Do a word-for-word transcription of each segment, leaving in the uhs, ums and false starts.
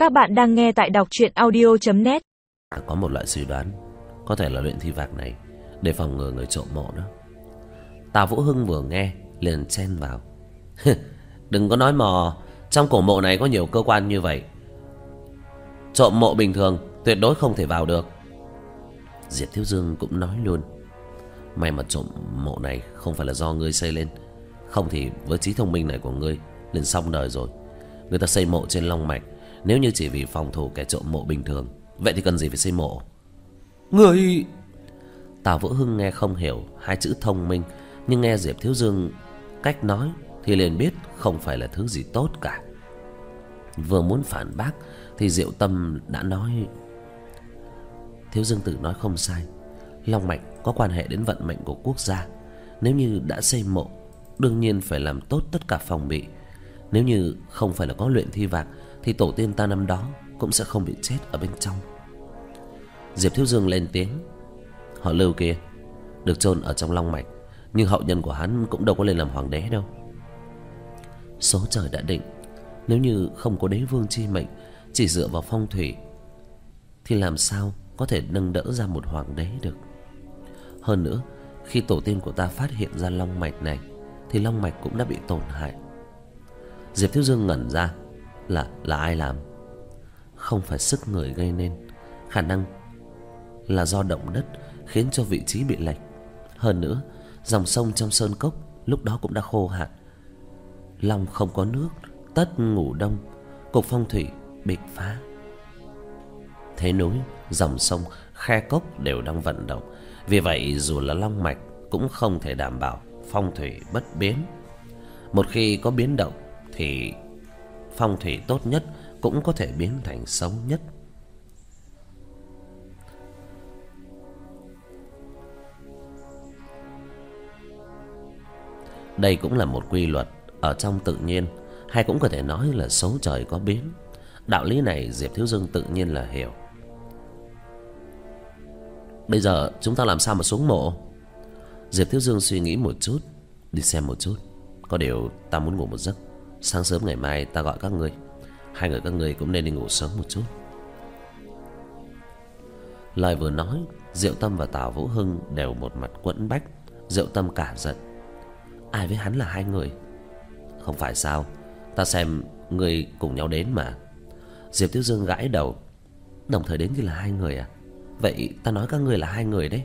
Các bạn đang nghe tại đọc truyện audio chấm net. Có một loại suy đoán, có thể là luyện thi vạc này để phòng ngừa người trộm mộ đó. Tào Vũ Hưng vừa nghe liền chen vào. Đừng có nói mò, trong cổ mộ này có nhiều cơ quan như vậy, trộm mộ bình thường tuyệt đối không thể vào được. Diệp Thiếu Dương cũng nói luôn. May mà trộm mộ này không phải là do ngươi xây lên, không thì với trí thông minh này của ngươi liền xong đời rồi. Người ta xây mộ trên long mạch, nếu như chỉ vì phòng thủ kẻ trộm mộ bình thường, vậy thì cần gì phải xây mộ? Người... Tào Vũ Hưng nghe không hiểu hai chữ thông minh, nhưng nghe Diệp Thiếu Dương cách nói thì liền biết không phải là thứ gì tốt cả. Vừa muốn phản bác thì Diệu Tâm đã nói: Thiếu Dương Tử nói không sai, long mạch có quan hệ đến vận mệnh của quốc gia. Nếu như đã xây mộ, đương nhiên phải làm tốt tất cả phòng bị. Nếu như không phải là có luyện thi vạc thì tổ tiên ta năm đó cũng sẽ không bị chết ở bên trong. Diệp Thiếu Dương lên tiếng: Họ Lưu kia được chôn ở trong long mạch, nhưng hậu nhân của hắn cũng đâu có lên làm hoàng đế đâu. Số trời đã định, nếu như không có đế vương chi mệnh, chỉ dựa vào phong thủy thì làm sao có thể nâng đỡ ra một hoàng đế được. Hơn nữa, khi tổ tiên của ta phát hiện ra long mạch này thì long mạch cũng đã bị tổn hại. Diệp Thiếu Dương ngẩn ra. Là là ai làm? Không phải sức người gây nên, khả năng là do động đất khiến cho vị trí bị lệch. Hơn nữa, dòng sông trong sơn cốc lúc đó cũng đã khô hạn. Long không có nước, tất ngủ đông, cục phong thủy bị phá. Thế núi, dòng sông, khe cốc đều đang vận động. Vì vậy dù là long mạch cũng không thể đảm bảo phong thủy bất biến. Một khi có biến động thì phong thủy tốt nhất cũng có thể biến thành xấu nhất. Đây cũng là một quy luật ở trong tự nhiên, hay cũng có thể nói là số trời có biến. Đạo lý này Diệp Thiếu Dương tự nhiên là hiểu. Bây giờ chúng ta làm sao mà xuống mộ? Diệp Thiếu Dương suy nghĩ một chút. Đi xem một chút. Có điều ta muốn ngủ một giấc, sáng sớm ngày mai ta gọi các ngươi. Hai người các ngươi cũng nên đi ngủ sớm một chút. Lời vừa nói, Diệu Tâm và Tào Vũ Hưng đều một mặt quẫn bách. Diệu Tâm cả giận: Ai với hắn là hai người? Không phải sao, ta xem ngươi cùng nhau đến mà. Diệp Thiếu Dương gãi đầu: Đồng thời đến thì là hai người à? Vậy ta nói các ngươi là hai người đấy.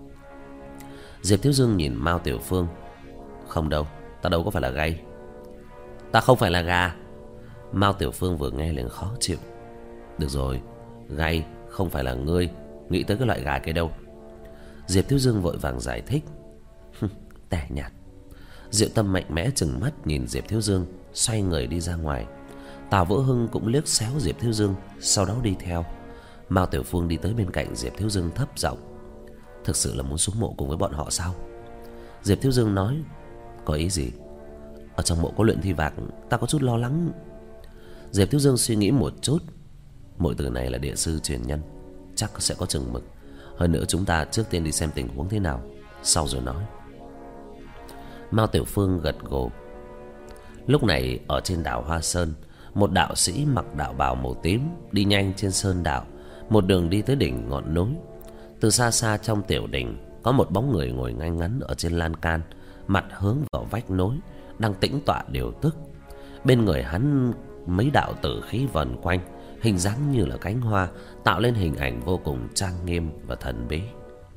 Diệp Thiếu Dương nhìn Mao Tiểu Phương: Không đâu, ta đâu có phải là gay. Ta không phải là gà. Mao Tiểu Phương vừa nghe liền khó chịu: Được rồi, gay không phải là ngươi nghĩ tới cái loại gà kia đâu. Diệp Thiếu Dương vội vàng giải thích: Tẻ nhạt. Diệu Tâm mạnh mẽ trừng mắt nhìn Diệp Thiếu Dương, xoay người đi ra ngoài. Tào Vũ Hưng cũng liếc xéo Diệp Thiếu Dương, sau đó đi theo. Mao Tiểu Phương đi tới bên cạnh Diệp Thiếu Dương thấp giọng: Thực sự là muốn xuống mộ cùng với bọn họ sao? Diệp Thiếu Dương nói: Có ý gì? Ở trong mộ có luyện thi vạc, ta có chút lo lắng. Diệp Thiếu Dương suy nghĩ một chút. Mỗi từ này là địa sư truyền nhân, chắc sẽ có chừng mực. Hơn nữa chúng ta trước tiên đi xem tình huống thế nào, sau rồi nói. Mao Tiểu Phương gật gù. Lúc này ở trên đảo Hoa Sơn, một đạo sĩ mặc đạo bào màu tím đi nhanh trên sơn đạo, một đường đi tới đỉnh ngọn núi. Từ xa xa trong tiểu đỉnh có một bóng người ngồi ngay ngắn ở trên lan can, mặt hướng vào vách núi, đang tĩnh tọa điều tức. Bên người hắn mấy đạo tử khí vần quanh, hình dáng như là cánh hoa, tạo lên hình ảnh vô cùng trang nghiêm và thần bí.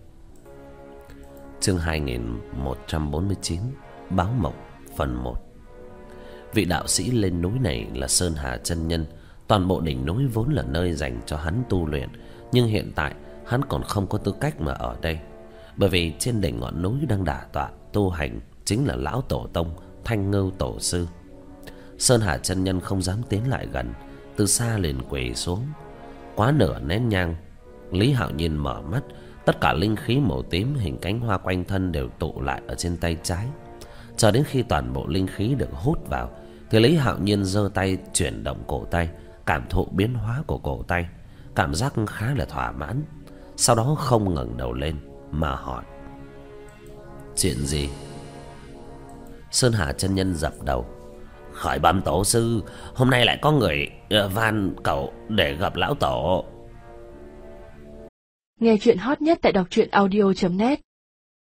Chương hai nghìn một trăm bốn mươi chín, Báo Mộng, phần một. Vị đạo sĩ lên núi này là Sơn Hà chân nhân. Toàn bộ đỉnh núi vốn là nơi dành cho hắn tu luyện, nhưng hiện tại hắn còn không có tư cách mà ở đây, bởi vì trên đỉnh ngọn núi đang đả tọa tu hành chính là lão tổ tông Thanh Ngưu tổ sư. Sơn Hà chân nhân không dám tiến lại gần, từ xa liền quỳ xuống. Quá nửa nén nhang, Lý Hạo Nhiên mở mắt. Tất cả linh khí màu tím hình cánh hoa quanh thân đều tụ lại ở trên tay trái. Cho đến khi toàn bộ linh khí được hút vào thì Lý Hạo Nhiên giơ tay chuyển động cổ tay, cảm thụ biến hóa của cổ tay, cảm giác khá là thỏa mãn. Sau đó không ngẩng đầu lên mà hỏi: Chuyện gì? Sơn Hà chân nhân dập đầu: Khỏi bẩm tổ sư, hôm nay lại có người uh, van cầu để gặp lão tổ. Nghe chuyện hot nhất tại đọc truyện audio chấm net.